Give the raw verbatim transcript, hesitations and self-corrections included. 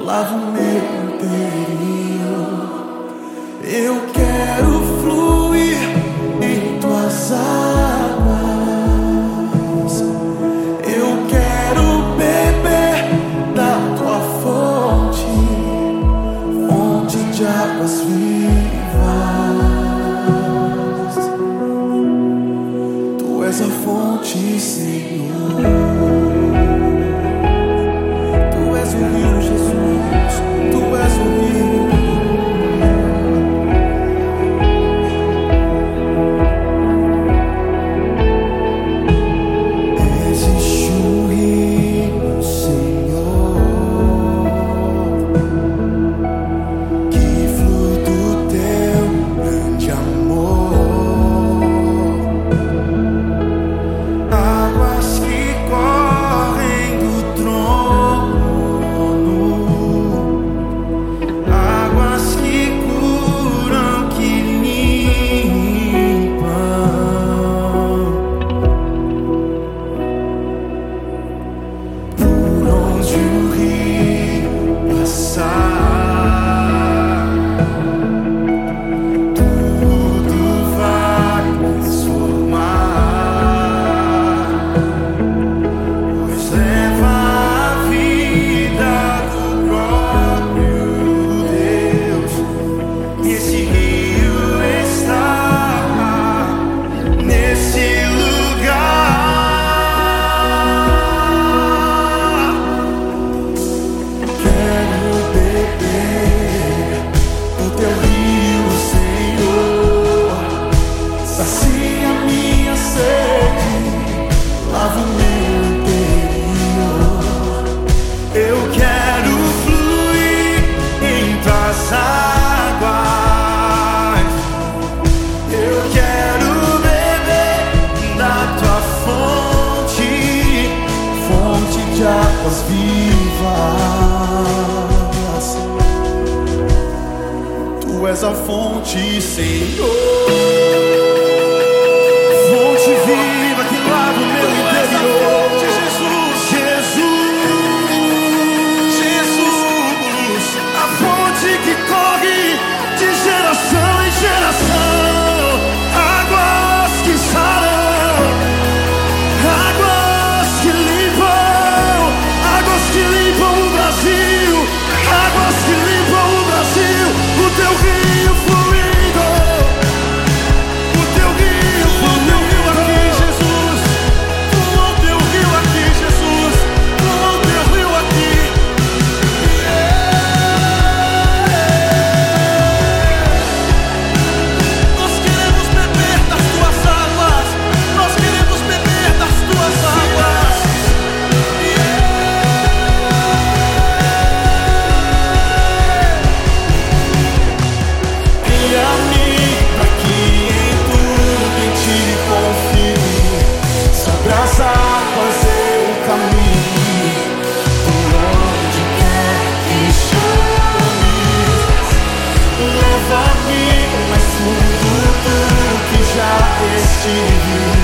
lava o meu interior. Eu quero fluir em tuas águas. Eu quero beber da tua fonte, fonte de águas vivas. Tu és a fonte, Senhor. Tu és o rio, Jesus. Tu és o rio. Águas vivas. Tu és a fonte, Senhor. Fonte viva que lava o meu interior. Jesus, Jesus, Jesus. A fonte que corre de geração em geração. Águas que saram, águas que limpam, que limpam o Brasil, águas que limpam o Brasil. O teu rio fluindo, o teu rio fluindo aqui, Jesus. Flua o teu rio aqui, Jesus. Flua o teu rio aqui. Nós queremos beber das tuas águas. Nós queremos beber das tuas águas. As águas eu caminho, por onde quer que chames. Leva-me mais fundo do que já estive.